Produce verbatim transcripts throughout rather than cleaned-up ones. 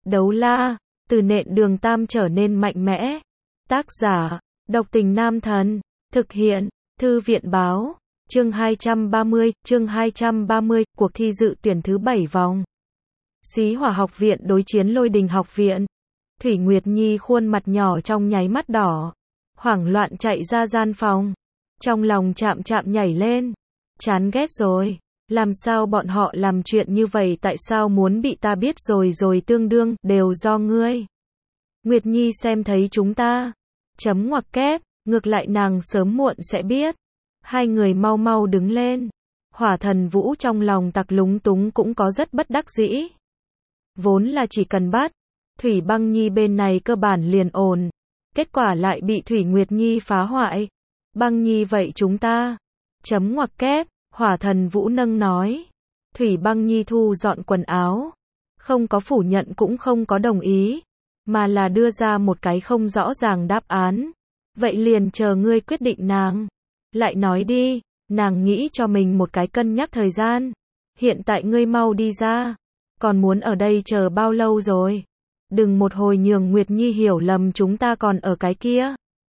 Đấu la, từ nện đường tam trở nên mạnh mẽ. Tác giả, độc tình nam thần. Thực hiện, thư viện báo. Chương hai trăm ba mươi, chương hai trăm ba mươi, cuộc thi dự tuyển thứ bảy vòng. Xí Hỏa học viện đối chiến Lôi Đình học viện. Thủy Nguyệt Nhi khuôn mặt nhỏ trong nháy mắt đỏ, hoảng loạn chạy ra gian phòng. Trong lòng chạm chạm nhảy lên. Chán ghét rồi. Làm sao bọn họ làm chuyện như vậy, tại sao muốn bị ta biết rồi rồi tương đương, đều do ngươi. Nguyệt Nhi xem thấy chúng ta. Chấm ngoặc kép, ngược lại nàng sớm muộn sẽ biết. Hai người mau mau đứng lên. Hỏa Thần Vũ trong lòng tặc lúng túng cũng có rất bất đắc dĩ. Vốn là chỉ cần bắt Thủy Băng Nhi bên này cơ bản liền ổn. Kết quả lại bị Thủy Nguyệt Nhi phá hoại. Băng Nhi vậy chúng ta. Chấm ngoặc kép, Hỏa Thần Vũ nâng nói. Thủy Băng Nhi thu dọn quần áo. Không có phủ nhận cũng không có đồng ý. Mà là đưa ra một cái không rõ ràng đáp án. Vậy liền chờ ngươi quyết định nàng. Lại nói đi, nàng nghĩ cho mình một cái cân nhắc thời gian. Hiện tại ngươi mau đi ra. Còn muốn ở đây chờ bao lâu rồi? Đừng một hồi nhường Nguyệt Nhi hiểu lầm chúng ta còn ở cái kia.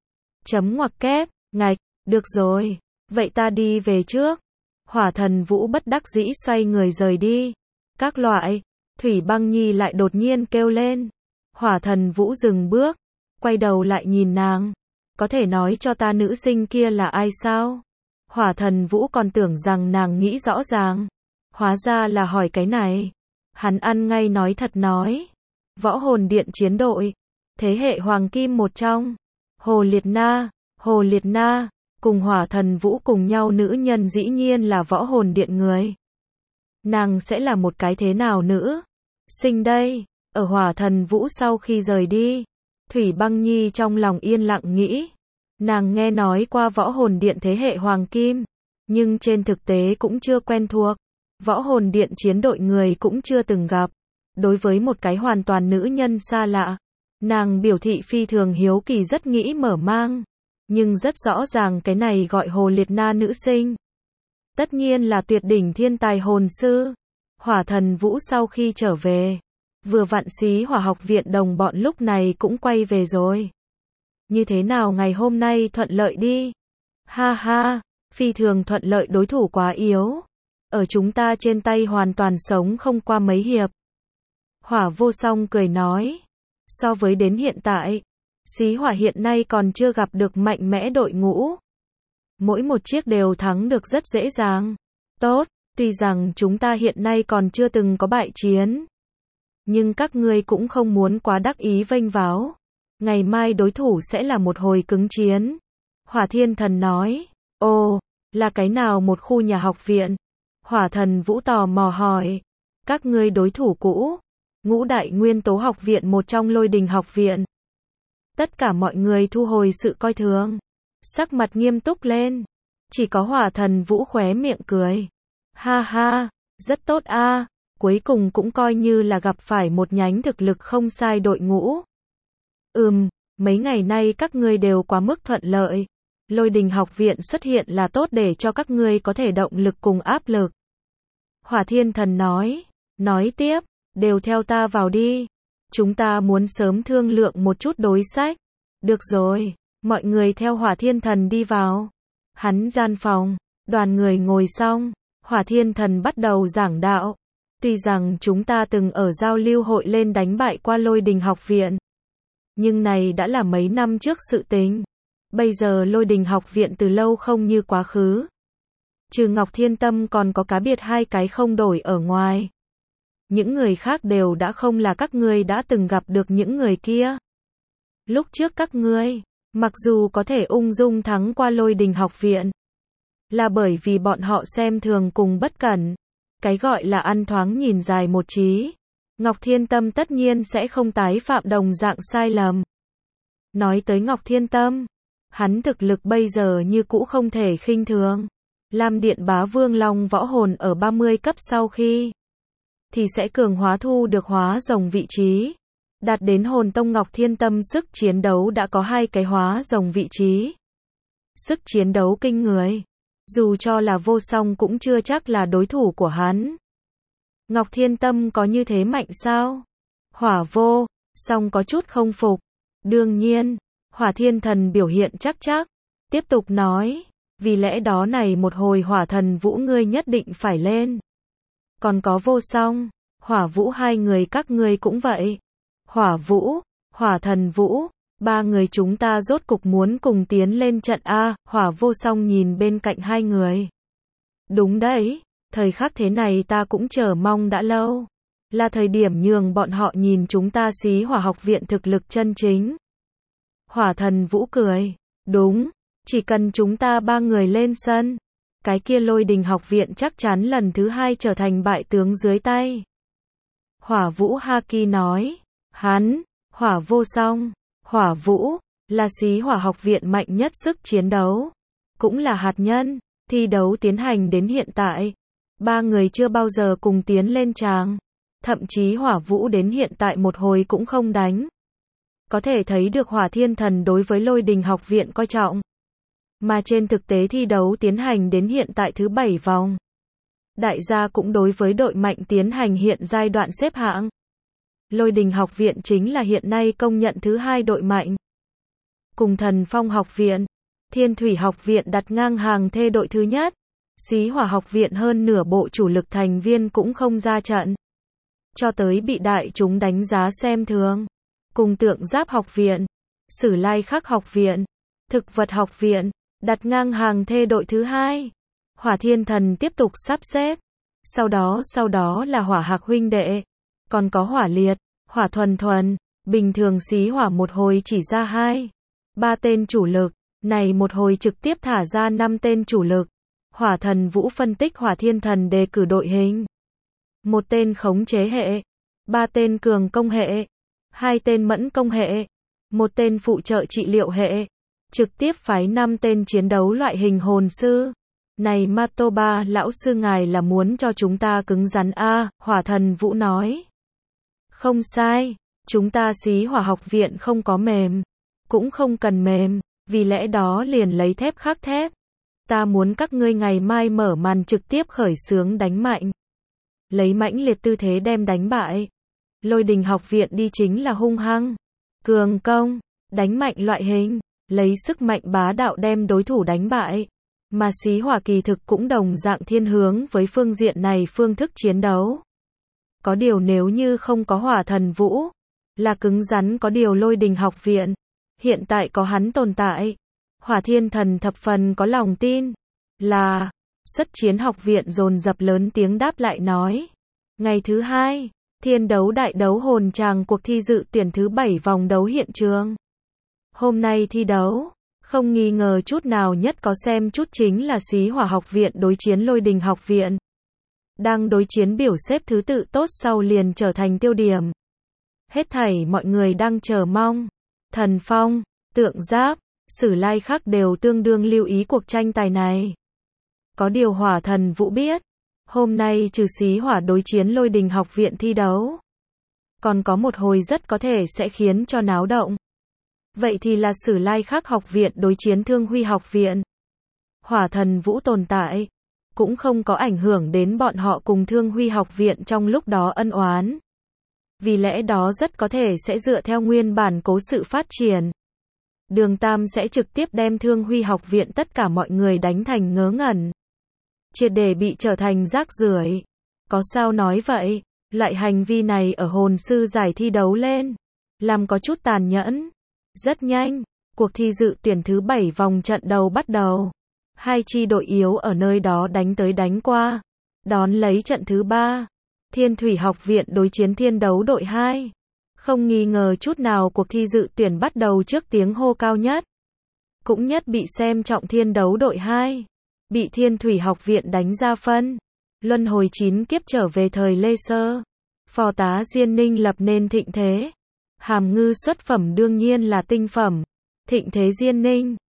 Chấm ngoặc kép, ngạch, được rồi. Vậy ta đi về trước. Hỏa Thần Vũ bất đắc dĩ xoay người rời đi. Các loại, Thủy Băng Nhi lại đột nhiên kêu lên. Hỏa Thần Vũ dừng bước, quay đầu lại nhìn nàng. Có thể nói cho ta nữ sinh kia là ai sao? Hỏa Thần Vũ còn tưởng rằng nàng nghĩ rõ ràng. Hóa ra là hỏi cái này. Hắn ăn ngay nói thật nói. Võ Hồn Điện chiến đội. Thế hệ Hoàng Kim một trong. Hồ Liệt Na, Hồ Liệt Na. Cùng Hỏa Thần Vũ cùng nhau nữ nhân dĩ nhiên là Võ Hồn Điện người. Nàng sẽ là một cái thế nào nữ sinh đây? Ở Hỏa Thần Vũ sau khi rời đi, Thủy Băng Nhi trong lòng yên lặng nghĩ. Nàng nghe nói qua Võ Hồn Điện thế hệ Hoàng Kim, nhưng trên thực tế cũng chưa quen thuộc. Võ Hồn Điện chiến đội người cũng chưa từng gặp. Đối với một cái hoàn toàn nữ nhân xa lạ, nàng biểu thị phi thường hiếu kỳ, rất nghĩ mở mang. Nhưng rất rõ ràng cái này gọi Hồ Liệt Na nữ sinh. Tất nhiên là tuyệt đỉnh thiên tài hồn sư. Hỏa Thần Vũ sau khi trở về, vừa vặn Xí Hỏa học viện đồng bọn lúc này cũng quay về rồi. Như thế nào ngày hôm nay thuận lợi đi? Ha ha, phi thường thuận lợi, đối thủ quá yếu. Ở chúng ta trên tay hoàn toàn sống không qua mấy hiệp. Hỏa Vô Song cười nói. So với đến hiện tại, Xí Hỏa hiện nay còn chưa gặp được mạnh mẽ đội ngũ. Mỗi một chiếc đều thắng được rất dễ dàng. Tốt, tuy rằng chúng ta hiện nay còn chưa từng có bại chiến. Nhưng các ngươi cũng không muốn quá đắc ý vênh váo. Ngày mai đối thủ sẽ là một hồi cứng chiến. Hỏa Thiên Thần nói. Ồ, là cái nào một khu nhà học viện? Hỏa Thần Vũ tò mò hỏi. Các ngươi đối thủ cũ. Ngũ Đại Nguyên Tố học viện, một trong Lôi Đình học viện. Tất cả mọi người thu hồi sự coi thường. Sắc mặt nghiêm túc lên. Chỉ có Hỏa Thần Vũ khóe miệng cười. Ha ha, rất tốt a. Cuối cùng cũng coi như là gặp phải một nhánh thực lực không sai đội ngũ. Ừm, mấy ngày nay các ngươi đều quá mức thuận lợi. Lôi Đình học viện xuất hiện là tốt để cho các ngươi có thể động lực cùng áp lực. Hỏa Thiên Thần nói. Nói tiếp, đều theo ta vào đi. Chúng ta muốn sớm thương lượng một chút đối sách. Được rồi, mọi người theo Hỏa Thiên Thần đi vào. Hắn gian phòng, đoàn người ngồi xong, Hỏa Thiên Thần bắt đầu giảng đạo. Tuy rằng chúng ta từng ở giao lưu hội lên đánh bại qua Lôi Đình học viện, nhưng này đã là mấy năm trước sự tình. Bây giờ Lôi Đình học viện từ lâu không như quá khứ. Trừ Ngọc Thiên Tâm còn có cá biệt hai cái không đổi ở ngoài. Những người khác đều đã không là các ngươi đã từng gặp được những người kia. Lúc trước các ngươi, mặc dù có thể ung dung thắng qua Lôi Đình học viện, là bởi vì bọn họ xem thường cùng bất cẩn. Cái gọi là ăn thoáng nhìn dài một trí. Ngọc Thiên Tâm tất nhiên sẽ không tái phạm đồng dạng sai lầm. Nói tới Ngọc Thiên Tâm, hắn thực lực bây giờ như cũ không thể khinh thường. Lam Điện Bá Vương Long võ hồn ở ba mươi cấp sau khi thì sẽ cường hóa thu được hóa rồng vị trí. Đạt đến hồn tông Ngọc Thiên Tâm sức chiến đấu đã có hai cái hóa rồng vị trí. Sức chiến đấu kinh người. Dù cho là Vô Song cũng chưa chắc là đối thủ của hắn. Ngọc Thiên Tâm có như thế mạnh sao? Hỏa vô song có chút không phục. Đương nhiên, Hỏa Thiên Thần biểu hiện chắc chắc, tiếp tục nói, vì lẽ đó này một hồi Hỏa Thần Vũ ngươi nhất định phải lên. Còn có Vô Song, Hỏa Vũ hai người các ngươi cũng vậy. Hỏa Vũ, Hỏa Thần Vũ, ba người chúng ta rốt cục muốn cùng tiến lên trận A. Hỏa Vô Song nhìn bên cạnh hai người. Đúng đấy, thời khắc thế này ta cũng chờ mong đã lâu. Là thời điểm nhường bọn họ nhìn chúng ta Xí Hỏa học viện thực lực chân chính. Hỏa Thần Vũ cười, đúng, chỉ cần chúng ta ba người lên sân, cái kia Lôi Đình học viện chắc chắn lần thứ hai trở thành bại tướng dưới tay. Hỏa Vũ Haki nói, hắn, Hỏa Vô Song, Hỏa Vũ, là Xí Hỏa học viện mạnh nhất sức chiến đấu, cũng là hạt nhân. Thi đấu tiến hành đến hiện tại, ba người chưa bao giờ cùng tiến lên tràng, thậm chí Hỏa Vũ đến hiện tại một hồi cũng không đánh. Có thể thấy được Hỏa Thiên Thần đối với Lôi Đình học viện coi trọng. Mà trên thực tế thi đấu tiến hành đến hiện tại thứ bảy vòng. Đại gia cũng đối với đội mạnh tiến hành hiện giai đoạn xếp hạng. Lôi Đình học viện chính là hiện nay công nhận thứ hai đội mạnh. Cùng Thần Phong học viện, Thiên Thủy học viện đặt ngang hàng thê đội thứ nhất. Xí Hỏa học viện hơn nửa bộ chủ lực thành viên cũng không ra trận. Cho tới bị đại chúng đánh giá xem thường. Cùng Tượng Giáp học viện, Sử Lai Khắc học viện, Thực vật học viện, đặt ngang hàng thê đội thứ hai. Hỏa Thiên Thần tiếp tục sắp xếp. Sau đó sau đó là Hỏa Hạc huynh đệ. Còn có Hỏa Liệt, Hỏa Thuần Thuần. Bình thường Xí Hỏa một hồi chỉ ra hai, ba tên chủ lực. Này một hồi trực tiếp thả ra năm tên chủ lực. Hỏa Thần Vũ phân tích Hỏa Thiên Thần đề cử đội hình. Một tên khống chế hệ, ba tên cường công hệ, hai tên mẫn công hệ, một tên phụ trợ trị liệu hệ. Trực tiếp phái năm tên chiến đấu loại hình hồn sư. Này Matoba lão sư ngài là muốn cho chúng ta cứng rắn a. Hỏa Thần Vũ nói. Không sai, chúng ta Xí Hỏa học viện không có mềm, cũng không cần mềm. Vì lẽ đó liền lấy thép khắc thép. Ta muốn các ngươi ngày mai mở màn trực tiếp khởi xướng đánh mạnh. Lấy mãnh liệt tư thế đem đánh bại. Lôi Đình học viện đi chính là hung hăng, cường công, đánh mạnh loại hình, lấy sức mạnh bá đạo đem đối thủ đánh bại. Mà Xí Hỏa kỳ thực cũng đồng dạng thiên hướng với phương diện này phương thức chiến đấu. Có điều nếu như không có Hỏa Thần Vũ, là cứng rắn có điều Lôi Đình học viện. Hiện tại có hắn tồn tại, Hỏa Thiên Thần thập phần có lòng tin, là, Xuất Chiến học viện dồn dập lớn tiếng đáp lại nói. Ngày thứ hai, thiên đấu đại đấu hồn tràng cuộc thi dự tuyển thứ bảy vòng đấu hiện trường. Hôm nay thi đấu, không nghi ngờ chút nào nhất có xem chút chính là Xí Hỏa học viện đối chiến Lôi Đình học viện. Đang đối chiến biểu xếp thứ tự tốt sau liền trở thành tiêu điểm. Hết thảy mọi người đang chờ mong. Thần Phong, Tượng Giáp, Sử Lai Khắc đều tương đương lưu ý cuộc tranh tài này. Có điều Hỏa Thần Vũ biết, hôm nay trừ Xí Hỏa đối chiến Lôi Đình học viện thi đấu, còn có một hồi rất có thể sẽ khiến cho náo động. Vậy thì là Sử Lai Khắc học viện đối chiến Thương Huy học viện. Hỏa Thần Vũ tồn tại, cũng không có ảnh hưởng đến bọn họ cùng Thương Huy học viện trong lúc đó ân oán. Vì lẽ đó rất có thể sẽ dựa theo nguyên bản cố sự phát triển. Đường Tam sẽ trực tiếp đem Thương Huy học viện tất cả mọi người đánh thành ngớ ngẩn. Triệt để bị trở thành rác rưởi. Có sao nói vậy, loại hành vi này ở hồn sư giải thi đấu lên, làm có chút tàn nhẫn. Rất nhanh, cuộc thi dự tuyển thứ bảy vòng trận đầu bắt đầu. Hai chi đội yếu ở nơi đó đánh tới đánh qua. Đón lấy trận thứ ba. Thiên Thủy học viện đối chiến Thiên đấu đội hai. Không nghi ngờ chút nào cuộc thi dự tuyển bắt đầu trước tiếng hô cao nhất. Cũng nhất bị xem trọng Thiên đấu đội hai. Bị Thiên Thủy học viện đánh ra phân. Luân hồi chín kiếp trở về thời Lê Sơ. Phò tá Diên Ninh lập nên thịnh thế. Hàm ngư xuất phẩm đương nhiên là tinh phẩm. Thịnh thế Diên Ninh.